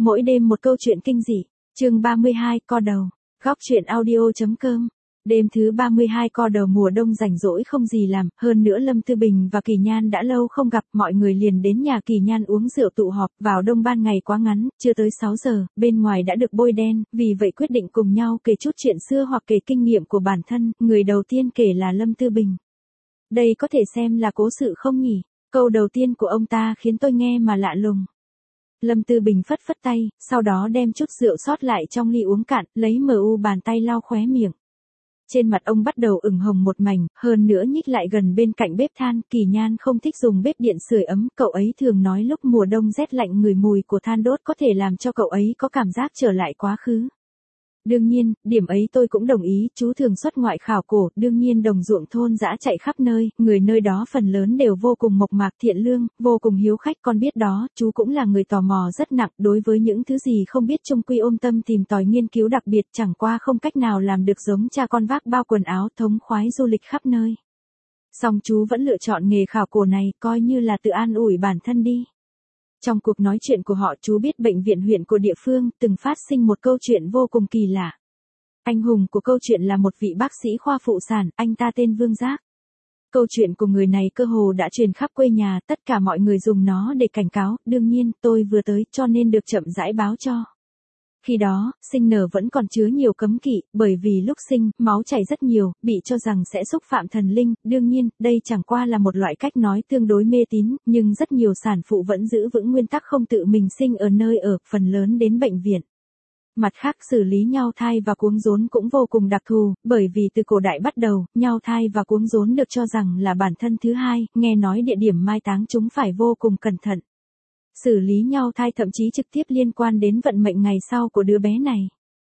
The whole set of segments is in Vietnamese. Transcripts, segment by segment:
Mỗi đêm một câu chuyện kinh dị. Chương 32, co đầu. Góc truyện audio.com. Đêm thứ 32 co đầu mùa đông rảnh rỗi không gì làm, hơn nữa Lâm Tư Bình và Kỳ Nhan đã lâu không gặp, mọi người liền đến nhà Kỳ Nhan uống rượu tụ họp. Vào đông ban ngày quá ngắn, chưa tới 6 giờ, bên ngoài đã được bôi đen, vì vậy quyết định cùng nhau kể chút chuyện xưa hoặc kể kinh nghiệm của bản thân. Người đầu tiên kể là Lâm Tư Bình. Đây có thể xem là cố sự không nhỉ? Câu đầu tiên của ông ta khiến tôi nghe mà lạ lùng. Lâm Tư Bình phất phất tay, sau đó đem chút rượu sót lại trong ly uống cạn, lấy bàn tay lau khóe miệng. Trên mặt ông bắt đầu ửng hồng một mảnh, hơn nữa nhích lại gần bên cạnh bếp than. Kỳ Nhan không thích dùng bếp điện sưởi ấm, cậu ấy thường nói lúc mùa đông rét lạnh người mùi của than đốt có thể làm cho cậu ấy có cảm giác trở lại quá khứ. Đương nhiên, điểm ấy tôi cũng đồng ý, chú thường xuất ngoại khảo cổ, đương nhiên đồng ruộng thôn dã chạy khắp nơi, người nơi đó phần lớn đều vô cùng mộc mạc thiện lương, vô cùng hiếu khách, con biết đó, chú cũng là người tò mò rất nặng, đối với những thứ gì không biết chung quy ôm tâm tìm tòi nghiên cứu đặc biệt, chẳng qua không cách nào làm được giống cha con vác bao quần áo thống khoái du lịch khắp nơi. Song chú vẫn lựa chọn nghề khảo cổ này, coi như là tự an ủi bản thân đi. Trong cuộc nói chuyện của họ chú biết bệnh viện huyện của địa phương từng phát sinh một câu chuyện vô cùng kỳ lạ. Anh hùng của câu chuyện là một vị bác sĩ khoa phụ sản, anh ta tên Vương Giác. Câu chuyện của người này cơ hồ đã truyền khắp quê nhà, tất cả mọi người dùng nó để cảnh cáo, đương nhiên tôi vừa tới cho nên được chậm rãi báo cho. Khi đó, sinh nở vẫn còn chứa nhiều cấm kỵ, bởi vì lúc sinh, máu chảy rất nhiều, bị cho rằng sẽ xúc phạm thần linh, đương nhiên, đây chẳng qua là một loại cách nói tương đối mê tín, nhưng rất nhiều sản phụ vẫn giữ vững nguyên tắc không tự mình sinh ở nơi ở, phần lớn đến bệnh viện. Mặt khác xử lý nhao thai và cuống rốn cũng vô cùng đặc thù, bởi vì từ cổ đại bắt đầu, nhao thai và cuống rốn được cho rằng là bản thân thứ hai, nghe nói địa điểm mai táng chúng phải vô cùng cẩn thận. Xử lý nhau thai thậm chí trực tiếp liên quan đến vận mệnh ngày sau của đứa bé này.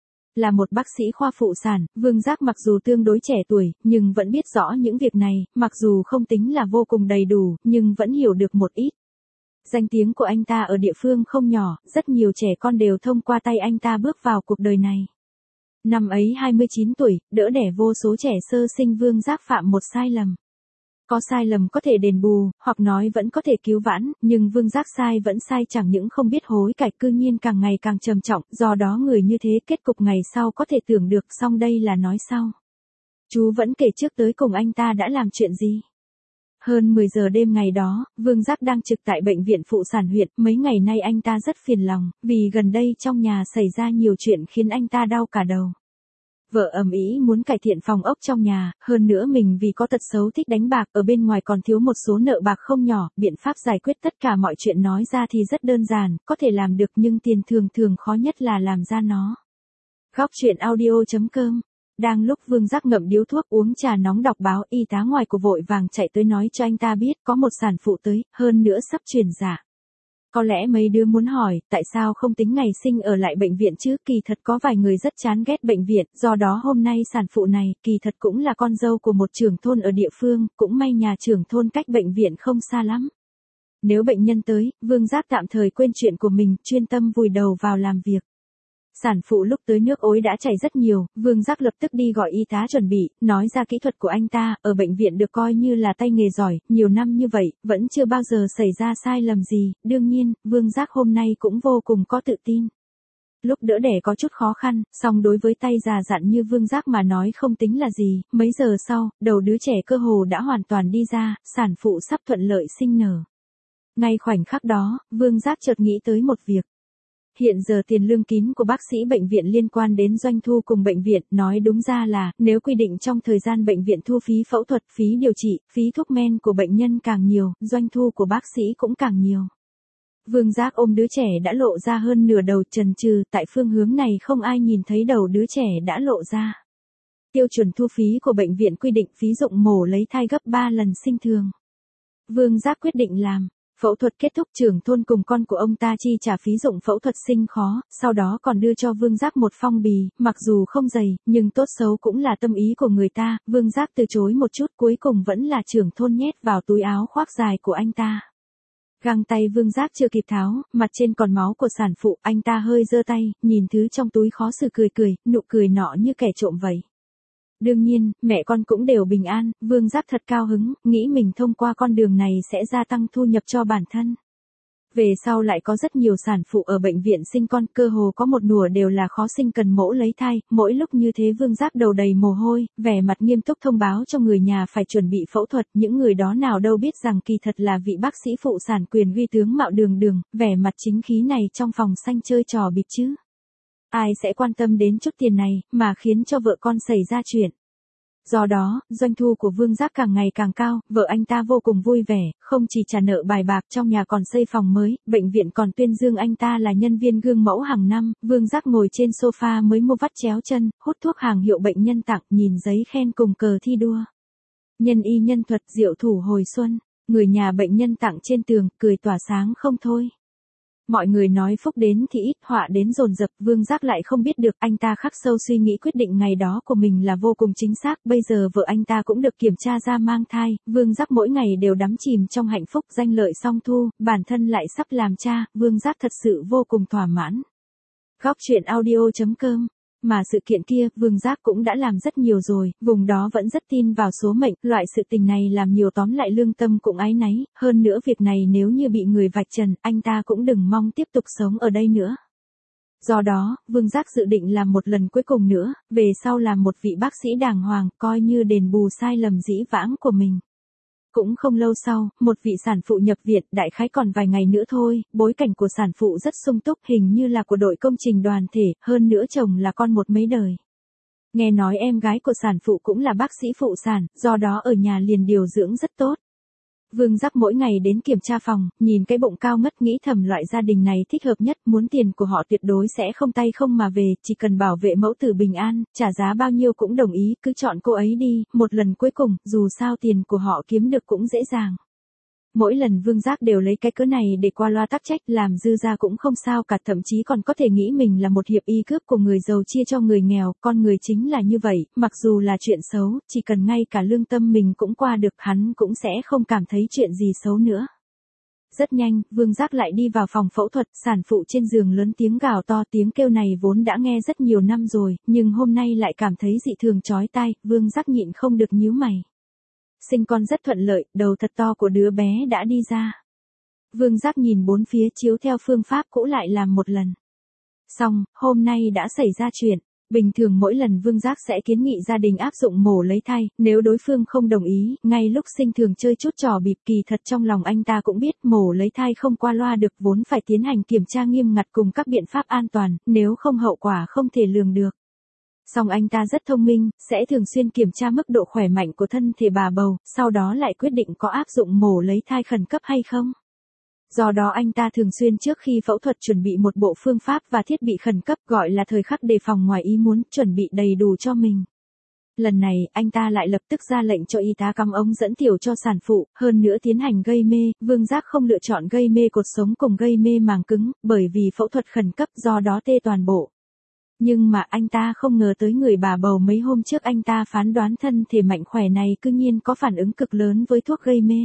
Là một bác sĩ khoa phụ sản, Vương Giác mặc dù tương đối trẻ tuổi, nhưng vẫn biết rõ những việc này, mặc dù không tính là vô cùng đầy đủ, nhưng vẫn hiểu được một ít. Danh tiếng của anh ta ở địa phương không nhỏ, rất nhiều trẻ con đều thông qua tay anh ta bước vào cuộc đời này. Năm ấy 29 tuổi, đỡ đẻ vô số trẻ sơ sinh, Vương Giác phạm một sai lầm. Có sai lầm có thể đền bù, hoặc nói vẫn có thể cứu vãn, nhưng Vương Giác sai vẫn sai, chẳng những không biết hối cải, cư nhiên càng ngày càng trầm trọng, do đó người như thế kết cục ngày sau có thể tưởng được, song đây là nói sau. Chú vẫn kể trước tới cùng anh ta đã làm chuyện gì. Hơn 10 giờ đêm ngày đó, Vương Giác đang trực tại bệnh viện phụ sản huyện, mấy ngày nay anh ta rất phiền lòng, vì gần đây trong nhà xảy ra nhiều chuyện khiến anh ta đau cả đầu. Vợ ầm ĩ muốn cải thiện phòng ốc trong nhà, hơn nữa mình vì có tật xấu thích đánh bạc, ở bên ngoài còn thiếu một số nợ bạc không nhỏ, biện pháp giải quyết tất cả mọi chuyện nói ra thì rất đơn giản, có thể làm được nhưng tiền thường khó nhất là làm ra nó. Góc truyện audio.com. Đang lúc Vương Giác ngậm điếu thuốc uống trà nóng đọc báo, y tá ngoài của vội vàng chạy tới nói cho anh ta biết có một sản phụ tới, hơn nữa sắp truyền dạ. Có lẽ mấy đứa muốn hỏi, tại sao không tính ngày sinh ở lại bệnh viện chứ, kỳ thật có vài người rất chán ghét bệnh viện, do đó hôm nay sản phụ này, kỳ thật cũng là con dâu của một trưởng thôn ở địa phương, cũng may nhà trưởng thôn cách bệnh viện không xa lắm. Nếu bệnh nhân tới, Vương Giác tạm thời quên chuyện của mình, chuyên tâm vùi đầu vào làm việc. Sản phụ lúc tới nước ối đã chảy rất nhiều, Vương Giác lập tức đi gọi y tá chuẩn bị, nói ra kỹ thuật của anh ta, ở bệnh viện được coi như là tay nghề giỏi, nhiều năm như vậy, vẫn chưa bao giờ xảy ra sai lầm gì, đương nhiên, Vương Giác hôm nay cũng vô cùng có tự tin. Lúc đỡ đẻ có chút khó khăn, song đối với tay già dặn như Vương Giác mà nói không tính là gì, mấy giờ sau, đầu đứa trẻ cơ hồ đã hoàn toàn đi ra, sản phụ sắp thuận lợi sinh nở. Ngay khoảnh khắc đó, Vương Giác chợt nghĩ tới một việc. Hiện giờ tiền lương kín của bác sĩ bệnh viện liên quan đến doanh thu cùng bệnh viện, nói đúng ra là, nếu quy định trong thời gian bệnh viện thu phí phẫu thuật, phí điều trị, phí thuốc men của bệnh nhân càng nhiều, doanh thu của bác sĩ cũng càng nhiều. Vương Giác ôm đứa trẻ đã lộ ra hơn nửa đầu, chần chừ, tại phương hướng này không ai nhìn thấy đầu đứa trẻ đã lộ ra. Tiêu chuẩn thu phí của bệnh viện quy định phí dụng mổ lấy thai gấp 3 lần sinh thường. Vương Giác quyết định làm. Phẫu thuật kết thúc, trưởng thôn cùng con của ông ta chi trả phí dụng phẫu thuật sinh khó, sau đó còn đưa cho Vương Giác một phong bì, mặc dù không dày, nhưng tốt xấu cũng là tâm ý của người ta, Vương Giác từ chối một chút, cuối cùng vẫn là trưởng thôn nhét vào túi áo khoác dài của anh ta. Găng tay Vương Giác chưa kịp tháo, mặt trên còn máu của sản phụ, anh ta hơi giơ tay, nhìn thứ trong túi khó xử cười, nụ cười nọ như kẻ trộm vậy. Đương nhiên, mẹ con cũng đều bình an, Vương Giác thật cao hứng, nghĩ mình thông qua con đường này sẽ gia tăng thu nhập cho bản thân. Về sau lại có rất nhiều sản phụ ở bệnh viện sinh con, cơ hồ có một nửa đều là khó sinh cần mổ lấy thai, mỗi lúc như thế Vương Giác đầu đầy mồ hôi, vẻ mặt nghiêm túc thông báo cho người nhà phải chuẩn bị phẫu thuật, những người đó nào đâu biết rằng kỳ thật là vị bác sĩ phụ sản quyền uy tướng Mạo Đường Đường, vẻ mặt chính khí này trong phòng xanh chơi trò bịp chứ. Ai sẽ quan tâm đến chút tiền này, mà khiến cho vợ con xảy ra chuyện. Do đó, doanh thu của Vương Giác càng ngày càng cao, vợ anh ta vô cùng vui vẻ, không chỉ trả nợ bài bạc trong nhà còn xây phòng mới, bệnh viện còn tuyên dương anh ta là nhân viên gương mẫu hàng năm, Vương Giác ngồi trên sofa mới mua vắt chéo chân, hút thuốc hàng hiệu bệnh nhân tặng, nhìn giấy khen cùng cờ thi đua. Nhân y nhân thuật diệu thủ hồi xuân, người nhà bệnh nhân tặng trên tường, cười tỏa sáng không thôi. Mọi người nói phúc đến thì ít, họa đến dồn dập, Vương Giác lại không biết được, anh ta khắc sâu suy nghĩ quyết định ngày đó của mình là vô cùng chính xác, bây giờ vợ anh ta cũng được kiểm tra ra mang thai, Vương Giác mỗi ngày đều đắm chìm trong hạnh phúc, danh lợi song thu, bản thân lại sắp làm cha, Vương Giác thật sự vô cùng thỏa mãn. Góc truyện audio.com. Mà sự kiện kia, Vương Giác cũng đã làm rất nhiều rồi, vùng đó vẫn rất tin vào số mệnh, loại sự tình này làm nhiều tóm lại lương tâm cũng áy náy, hơn nữa việc này nếu như bị người vạch trần, anh ta cũng đừng mong tiếp tục sống ở đây nữa. Do đó, Vương Giác dự định làm một lần cuối cùng nữa, về sau làm một vị bác sĩ đàng hoàng, coi như đền bù sai lầm dĩ vãng của mình. Cũng không lâu sau, một vị sản phụ nhập viện, đại khái còn vài ngày nữa thôi, bối cảnh của sản phụ rất sung túc, hình như là của đội công trình đoàn thể, hơn nữa chồng là con một mấy đời. Nghe nói em gái của sản phụ cũng là bác sĩ phụ sản, do đó ở nhà liền điều dưỡng rất tốt. Vương Giác mỗi ngày đến kiểm tra phòng, nhìn cái bụng cao ngất nghĩ thầm loại gia đình này thích hợp nhất, muốn tiền của họ tuyệt đối sẽ không tay không mà về, chỉ cần bảo vệ mẫu tử bình an, trả giá bao nhiêu cũng đồng ý, cứ chọn cô ấy đi, một lần cuối cùng, dù sao tiền của họ kiếm được cũng dễ dàng. Mỗi lần Vương Giác đều lấy cái cớ này để qua loa tắc trách, làm dư ra cũng không sao cả, thậm chí còn có thể nghĩ mình là một hiệp y cướp của người giàu chia cho người nghèo, con người chính là như vậy, mặc dù là chuyện xấu, chỉ cần ngay cả lương tâm mình cũng qua được, hắn cũng sẽ không cảm thấy chuyện gì xấu nữa. Rất nhanh, Vương Giác lại đi vào phòng phẫu thuật, sản phụ trên giường lớn tiếng gào to, tiếng kêu này vốn đã nghe rất nhiều năm rồi, nhưng hôm nay lại cảm thấy dị thường chói tai, Vương Giác nhịn không được nhíu mày. Sinh con rất thuận lợi, đầu thật to của đứa bé đã đi ra. Vương Giác nhìn bốn phía chiếu theo phương pháp cũ lại làm một lần. Xong, hôm nay đã xảy ra chuyện. Bình thường mỗi lần Vương Giác sẽ kiến nghị gia đình áp dụng mổ lấy thai, nếu đối phương không đồng ý, ngay lúc sinh thường chơi chút trò bịp, kỳ thật trong lòng anh ta cũng biết mổ lấy thai không qua loa được, vốn phải tiến hành kiểm tra nghiêm ngặt cùng các biện pháp an toàn, nếu không hậu quả không thể lường được. Song anh ta rất thông minh, sẽ thường xuyên kiểm tra mức độ khỏe mạnh của thân thể bà bầu, sau đó lại quyết định có áp dụng mổ lấy thai khẩn cấp hay không. Do đó anh ta thường xuyên trước khi phẫu thuật chuẩn bị một bộ phương pháp và thiết bị khẩn cấp, gọi là thời khắc đề phòng ngoài ý muốn, chuẩn bị đầy đủ cho mình. Lần này, anh ta lại lập tức ra lệnh cho y tá cắm ống dẫn tiểu cho sản phụ, hơn nữa tiến hành gây mê, Vương Giác không lựa chọn gây mê cột sống cùng gây mê màng cứng, bởi vì phẫu thuật khẩn cấp do đó tê toàn bộ. Nhưng mà anh ta không ngờ tới người bà bầu mấy hôm trước anh ta phán đoán thân thể mạnh khỏe này cư nhiên có phản ứng cực lớn với thuốc gây mê.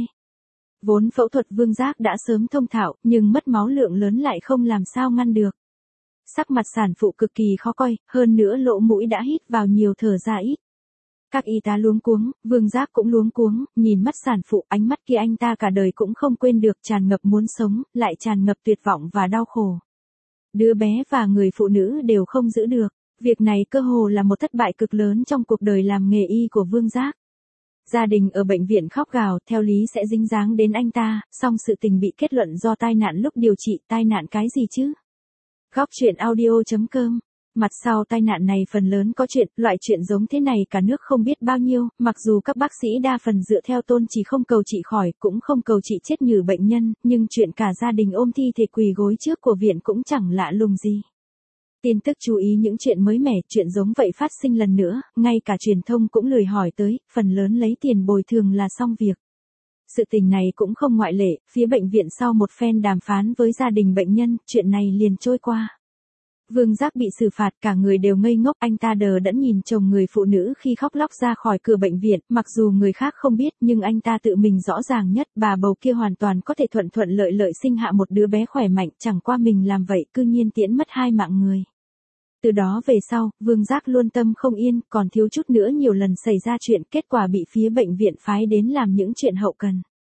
Vốn phẫu thuật Vương Giác đã sớm thông thạo, nhưng mất máu lượng lớn lại không làm sao ngăn được. Sắc mặt sản phụ cực kỳ khó coi, hơn nữa lỗ mũi đã hít vào nhiều thở ra ít. Các y tá luống cuống, Vương Giác cũng luống cuống, nhìn mắt sản phụ, ánh mắt kia anh ta cả đời cũng không quên được, tràn ngập muốn sống, lại tràn ngập tuyệt vọng và đau khổ. Đứa bé và người phụ nữ đều không giữ được, việc này cơ hồ là một thất bại cực lớn trong cuộc đời làm nghề y của Vương Giác. Gia đình ở bệnh viện khóc gào, theo lý sẽ dính dáng đến anh ta, song sự tình bị kết luận do tai nạn lúc điều trị, tai nạn cái gì chứ? Góc truyện audio.com. Mặt sau tai nạn này phần lớn có chuyện, loại chuyện giống thế này cả nước không biết bao nhiêu, mặc dù các bác sĩ đa phần dựa theo tôn chỉ không cầu trị khỏi, cũng không cầu trị chết nhừ bệnh nhân, nhưng chuyện cả gia đình ôm thi thể quỳ gối trước của viện cũng chẳng lạ lùng gì. Tin tức chú ý những chuyện mới mẻ, chuyện giống vậy phát sinh lần nữa, ngay cả truyền thông cũng lười hỏi tới, phần lớn lấy tiền bồi thường là xong việc. Sự tình này cũng không ngoại lệ, phía bệnh viện sau một phen đàm phán với gia đình bệnh nhân, chuyện này liền trôi qua. Vương Giác bị xử phạt, cả người đều ngây ngốc, anh ta đờ đẫn nhìn chồng người phụ nữ khi khóc lóc ra khỏi cửa bệnh viện, mặc dù người khác không biết nhưng anh ta tự mình rõ ràng nhất, bà bầu kia hoàn toàn có thể thuận thuận lợi lợi sinh hạ một đứa bé khỏe mạnh, chẳng qua mình làm vậy cư nhiên tiễn mất 2 mạng người. Từ đó về sau, Vương Giác luôn tâm không yên, còn thiếu chút nữa nhiều lần xảy ra chuyện, kết quả bị phía bệnh viện phái đến làm những chuyện hậu cần.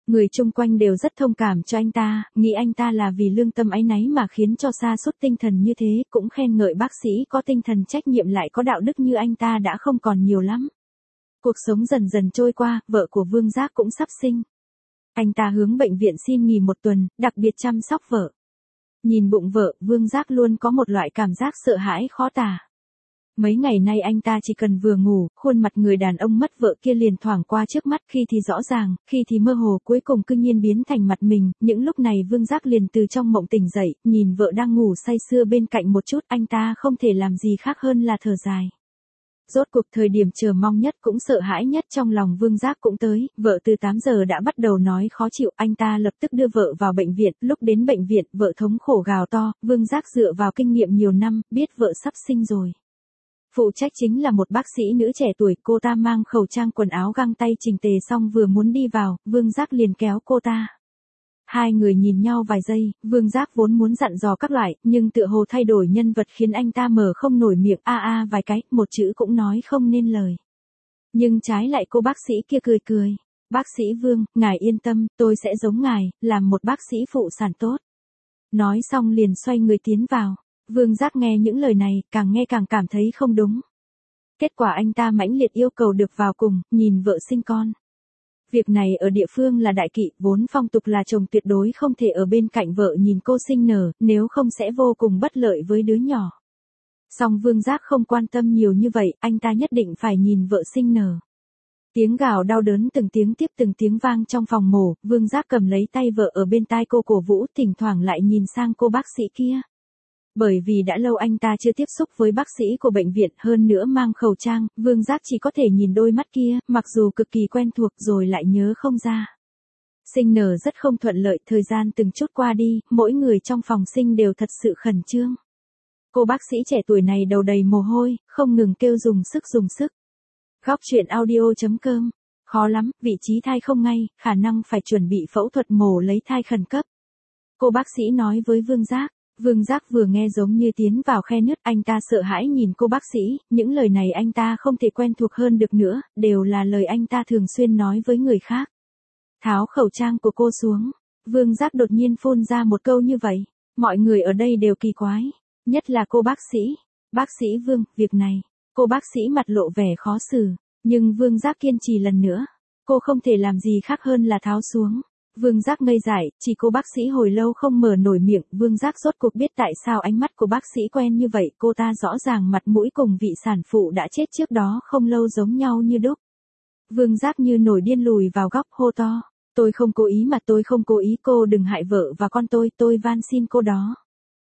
Người chung quanh đều rất thông cảm cho anh ta, nghĩ anh ta là vì lương tâm áy náy mà khiến cho sa sút tinh thần như thế, cũng khen ngợi bác sĩ có tinh thần trách nhiệm lại có đạo đức như anh ta đã không còn nhiều lắm. Cuộc sống dần dần trôi qua, vợ của Vương Giác cũng sắp sinh. Anh ta hướng bệnh viện xin nghỉ 1 tuần, đặc biệt chăm sóc vợ. Nhìn bụng vợ, Vương Giác luôn có một loại cảm giác sợ hãi khó tả. Mấy ngày nay anh ta chỉ cần vừa ngủ, khuôn mặt người đàn ông mất vợ kia liền thoảng qua trước mắt, khi thì rõ ràng, khi thì mơ hồ, cuối cùng cư nhiên biến thành mặt mình. Những lúc này Vương Giác liền từ trong mộng tỉnh dậy, nhìn vợ đang ngủ say sưa bên cạnh một chút, anh ta không thể làm gì khác hơn là thở dài. Rốt cuộc thời điểm chờ mong nhất cũng sợ hãi nhất trong lòng Vương Giác cũng tới, vợ từ 8 giờ đã bắt đầu nói khó chịu, anh ta lập tức đưa vợ vào bệnh viện, lúc đến bệnh viện, vợ thống khổ gào to, Vương Giác dựa vào kinh nghiệm nhiều năm, biết vợ sắp sinh rồi. Phụ trách chính là một bác sĩ nữ trẻ tuổi, cô ta mang khẩu trang quần áo găng tay chỉnh tề xong vừa muốn đi vào, Vương Giác liền kéo cô ta. Hai người nhìn nhau vài giây, Vương Giác vốn muốn dặn dò các loại, nhưng tựa hồ thay đổi nhân vật khiến anh ta mở không nổi miệng a vài cái, một chữ cũng nói không nên lời. Nhưng trái lại cô bác sĩ kia cười cười. Bác sĩ Vương, ngài yên tâm, tôi sẽ giống ngài, làm một bác sĩ phụ sản tốt. Nói xong liền xoay người tiến vào. Vương Giác nghe những lời này, càng nghe càng cảm thấy không đúng. Kết quả anh ta mãnh liệt yêu cầu được vào cùng, nhìn vợ sinh con. Việc này ở địa phương là đại kỵ, vốn phong tục là chồng tuyệt đối không thể ở bên cạnh vợ nhìn cô sinh nở, nếu không sẽ vô cùng bất lợi với đứa nhỏ. Song Vương Giác không quan tâm nhiều như vậy, anh ta nhất định phải nhìn vợ sinh nở. Tiếng gào đau đớn từng tiếng tiếp từng tiếng vang trong phòng mổ, Vương Giác cầm lấy tay vợ ở bên tai cô cổ vũ, thỉnh thoảng lại nhìn sang cô bác sĩ kia. Bởi vì đã lâu anh ta chưa tiếp xúc với bác sĩ của bệnh viện, hơn nữa mang khẩu trang, Vương Giác chỉ có thể nhìn đôi mắt kia, mặc dù cực kỳ quen thuộc rồi lại nhớ không ra. Sinh nở rất không thuận lợi, thời gian từng chút qua đi, mỗi người trong phòng sinh đều thật sự khẩn trương. Cô bác sĩ trẻ tuổi này đầu đầy mồ hôi, không ngừng kêu dùng sức. Góc truyện audio.com. Khó lắm, vị trí thai không ngay, khả năng phải chuẩn bị phẫu thuật mổ lấy thai khẩn cấp. Cô bác sĩ nói với Vương Giác. Vương Giác vừa nghe giống như tiến vào khe nứt, anh ta sợ hãi nhìn cô bác sĩ, những lời này anh ta không thể quen thuộc hơn được nữa, đều là lời anh ta thường xuyên nói với người khác. Tháo khẩu trang của cô xuống, Vương Giác đột nhiên phun ra một câu như vậy, mọi người ở đây đều kỳ quái, nhất là cô bác sĩ. Bác sĩ Vương, việc này, cô bác sĩ mặt lộ vẻ khó xử, nhưng Vương Giác kiên trì lần nữa, cô không thể làm gì khác hơn là tháo xuống. Vương Giác ngây dại, chỉ cô bác sĩ hồi lâu không mở nổi miệng, Vương Giác rốt cuộc biết tại sao ánh mắt của bác sĩ quen như vậy, cô ta rõ ràng mặt mũi cùng vị sản phụ đã chết trước đó không lâu giống nhau như đúc. Vương Giác như nổi điên lùi vào góc hô to, tôi không cố ý mà tôi không cố ý, cô đừng hại vợ và con tôi van xin cô đó.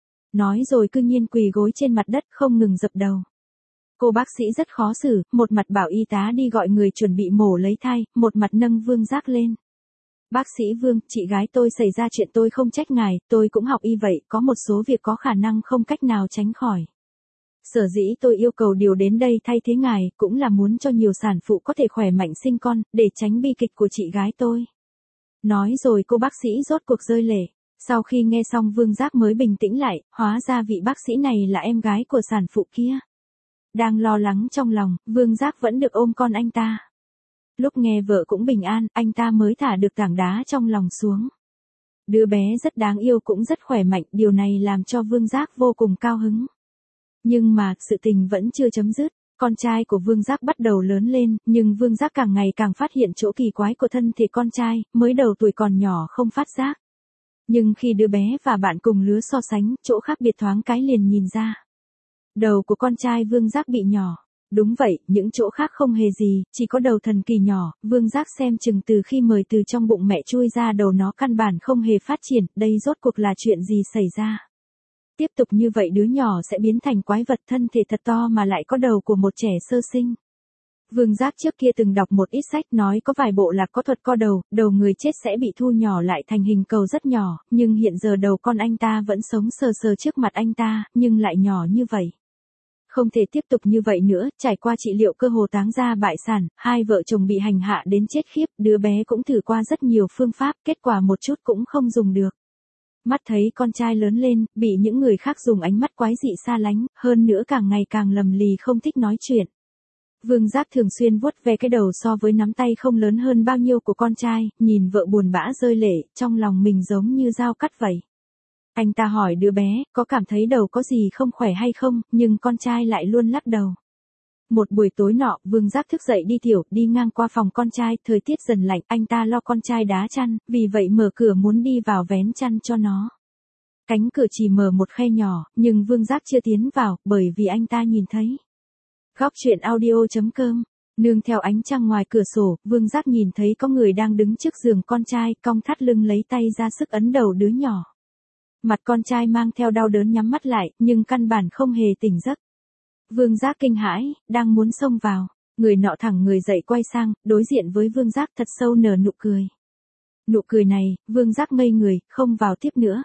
Nói rồi cư nhiên quỳ gối trên mặt đất không ngừng dập đầu. Cô bác sĩ rất khó xử, một mặt bảo y tá đi gọi người chuẩn bị mổ lấy thai, một mặt nâng Vương Giác lên. Bác sĩ Vương, chị gái tôi xảy ra chuyện tôi không trách ngài, tôi cũng học y vậy, có một số việc có khả năng không cách nào tránh khỏi. Sở dĩ tôi yêu cầu điều đến đây thay thế ngài, cũng là muốn cho nhiều sản phụ có thể khỏe mạnh sinh con, để tránh bi kịch của chị gái tôi. Nói rồi cô bác sĩ rốt cuộc rơi lệ. Sau khi nghe xong Vương Giác mới bình tĩnh lại, hóa ra vị bác sĩ này là em gái của sản phụ kia. Đang lo lắng trong lòng, Vương Giác vẫn được ôm con anh ta. Lúc nghe vợ cũng bình an, anh ta mới thả được tảng đá trong lòng xuống. Đứa bé rất đáng yêu cũng rất khỏe mạnh, điều này làm cho Vương Giác vô cùng cao hứng. Nhưng mà, sự tình vẫn chưa chấm dứt. Con trai của Vương Giác bắt đầu lớn lên, nhưng Vương Giác càng ngày càng phát hiện chỗ kỳ quái của thân thể con trai, mới đầu tuổi còn nhỏ không phát giác. Nhưng khi đứa bé và bạn cùng lứa so sánh, chỗ khác biệt thoáng cái liền nhìn ra. Đầu của con trai Vương Giác bị nhỏ. Đúng vậy, những chỗ khác không hề gì, chỉ có đầu thần kỳ nhỏ, Vương Giác xem chừng từ khi mời từ trong bụng mẹ chui ra đầu nó căn bản không hề phát triển, đây rốt cuộc là chuyện gì xảy ra. Tiếp tục như vậy đứa nhỏ sẽ biến thành quái vật thân thể thật to mà lại có đầu của một trẻ sơ sinh. Vương Giác trước kia từng đọc một ít sách nói có vài bộ lạc có thuật co đầu, đầu người chết sẽ bị thu nhỏ lại thành hình cầu rất nhỏ, nhưng hiện giờ đầu con anh ta vẫn sống sờ sờ trước mặt anh ta, nhưng lại nhỏ như vậy. Không thể tiếp tục như vậy nữa, trải qua trị liệu cơ hồ táng ra bại sản, hai vợ chồng bị hành hạ đến chết khiếp, đứa bé cũng thử qua rất nhiều phương pháp, kết quả một chút cũng không dùng được. Mắt thấy con trai lớn lên, bị những người khác dùng ánh mắt quái dị xa lánh, hơn nữa càng ngày càng lầm lì không thích nói chuyện. Vương Giác thường xuyên vuốt ve cái đầu so với nắm tay không lớn hơn bao nhiêu của con trai, nhìn vợ buồn bã rơi lệ, trong lòng mình giống như dao cắt vậy. Anh ta hỏi đứa bé, có cảm thấy đầu có gì không khỏe hay không, nhưng con trai lại luôn lắc đầu. Một buổi tối nọ, Vương Giác thức dậy đi tiểu, đi ngang qua phòng con trai, thời tiết dần lạnh, anh ta lo con trai đá chăn, vì vậy mở cửa muốn đi vào vén chăn cho nó. Cánh cửa chỉ mở một khe nhỏ, nhưng Vương Giác chưa tiến vào, bởi vì anh ta nhìn thấy. Góc truyện audio.com. Nương theo ánh trăng ngoài cửa sổ, Vương Giác nhìn thấy có người đang đứng trước giường con trai, cong thắt lưng lấy tay ra sức ấn đầu đứa nhỏ. Mặt con trai mang theo đau đớn nhắm mắt lại, nhưng căn bản không hề tỉnh giấc. Vương Giác kinh hãi, đang muốn xông vào. Người nọ thẳng người dậy quay sang, đối diện với Vương Giác thật sâu nở nụ cười. Nụ cười này, Vương Giác ngây người, không vào tiếp nữa.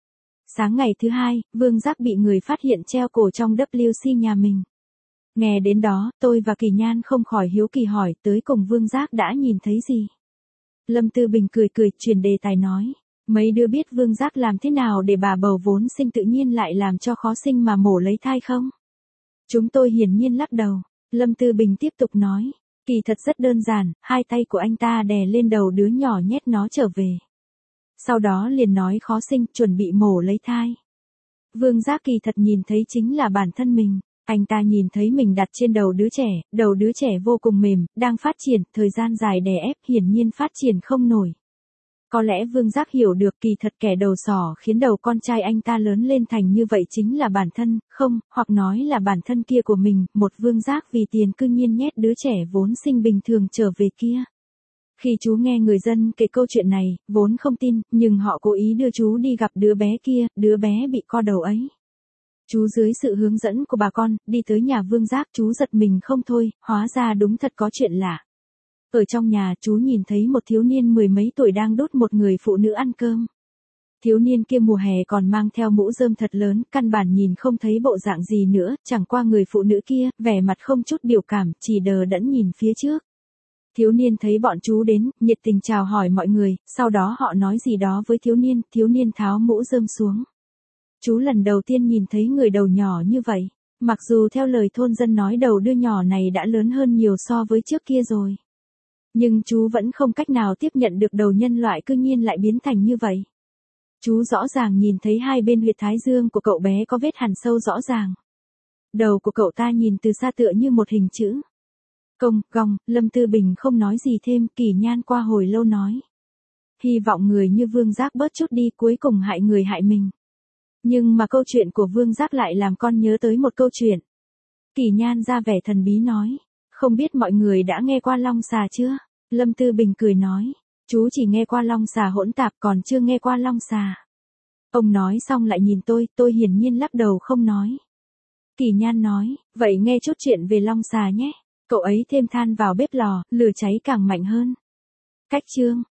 Sáng ngày thứ hai, Vương Giác bị người phát hiện treo cổ trong WC nhà mình. Nghe đến đó, tôi và Kỳ Nhan không khỏi hiếu kỳ hỏi tới cùng Vương Giác đã nhìn thấy gì. Lâm Tư Bình cười cười, chuyển đề tài nói. Mấy đứa biết Vương Giác làm thế nào để bà bầu vốn sinh tự nhiên lại làm cho khó sinh mà mổ lấy thai không? Chúng tôi hiển nhiên lắc đầu. Lâm Tư Bình tiếp tục nói. Kỳ thật rất đơn giản, hai tay của anh ta đè lên đầu đứa nhỏ nhét nó trở về. Sau đó liền nói khó sinh, chuẩn bị mổ lấy thai. Vương Giác kỳ thật nhìn thấy chính là bản thân mình. Anh ta nhìn thấy mình đặt trên đầu đứa trẻ vô cùng mềm, đang phát triển, thời gian dài đè ép hiển nhiên phát triển không nổi. Có lẽ Vương Giác hiểu được kỳ thật kẻ đầu sỏ khiến đầu con trai anh ta lớn lên thành như vậy chính là bản thân, không, hoặc nói là bản thân kia của mình, một Vương Giác vì tiền cư nhiên nhét đứa trẻ vốn sinh bình thường trở về kia. Khi chú nghe người dân kể câu chuyện này, vốn không tin, nhưng họ cố ý đưa chú đi gặp đứa bé kia, đứa bé bị co đầu ấy. Chú dưới sự hướng dẫn của bà con, đi tới nhà Vương Giác, chú giật mình không thôi, hóa ra đúng thật có chuyện lạ. Ở trong nhà, chú nhìn thấy một thiếu niên mười mấy tuổi đang đút một người phụ nữ ăn cơm. Thiếu niên kia mùa hè còn mang theo mũ rơm thật lớn, căn bản nhìn không thấy bộ dạng gì nữa, chẳng qua người phụ nữ kia, vẻ mặt không chút biểu cảm, chỉ đờ đẫn nhìn phía trước. Thiếu niên thấy bọn chú đến, nhiệt tình chào hỏi mọi người, sau đó họ nói gì đó với thiếu niên tháo mũ rơm xuống. Chú lần đầu tiên nhìn thấy người đầu nhỏ như vậy, mặc dù theo lời thôn dân nói đầu đứa nhỏ này đã lớn hơn nhiều so với trước kia rồi. Nhưng chú vẫn không cách nào tiếp nhận được đầu nhân loại cư nhiên lại biến thành như vậy. Chú rõ ràng nhìn thấy hai bên huyệt thái dương của cậu bé có vết hằn sâu rõ ràng. Đầu của cậu ta nhìn từ xa tựa như một hình chữ. Gong, Lâm Tư Bình không nói gì thêm, Kỳ Nhan qua hồi lâu nói. Hy vọng người như Vương Giác bớt chút đi, cuối cùng hại người hại mình. Nhưng mà câu chuyện của Vương Giác lại làm con nhớ tới một câu chuyện. Kỳ Nhan ra vẻ thần bí nói. Không biết mọi người đã nghe qua long xà chưa? Lâm Tư Bình cười nói. Chú chỉ nghe qua long xà hỗn tạp còn chưa nghe qua long xà. Ông nói xong lại nhìn tôi hiển nhiên lắc đầu không nói. Kỳ Nhan nói, vậy nghe chút chuyện về long xà nhé. Cậu ấy thêm than vào bếp lò, lửa cháy càng mạnh hơn. Cách chương.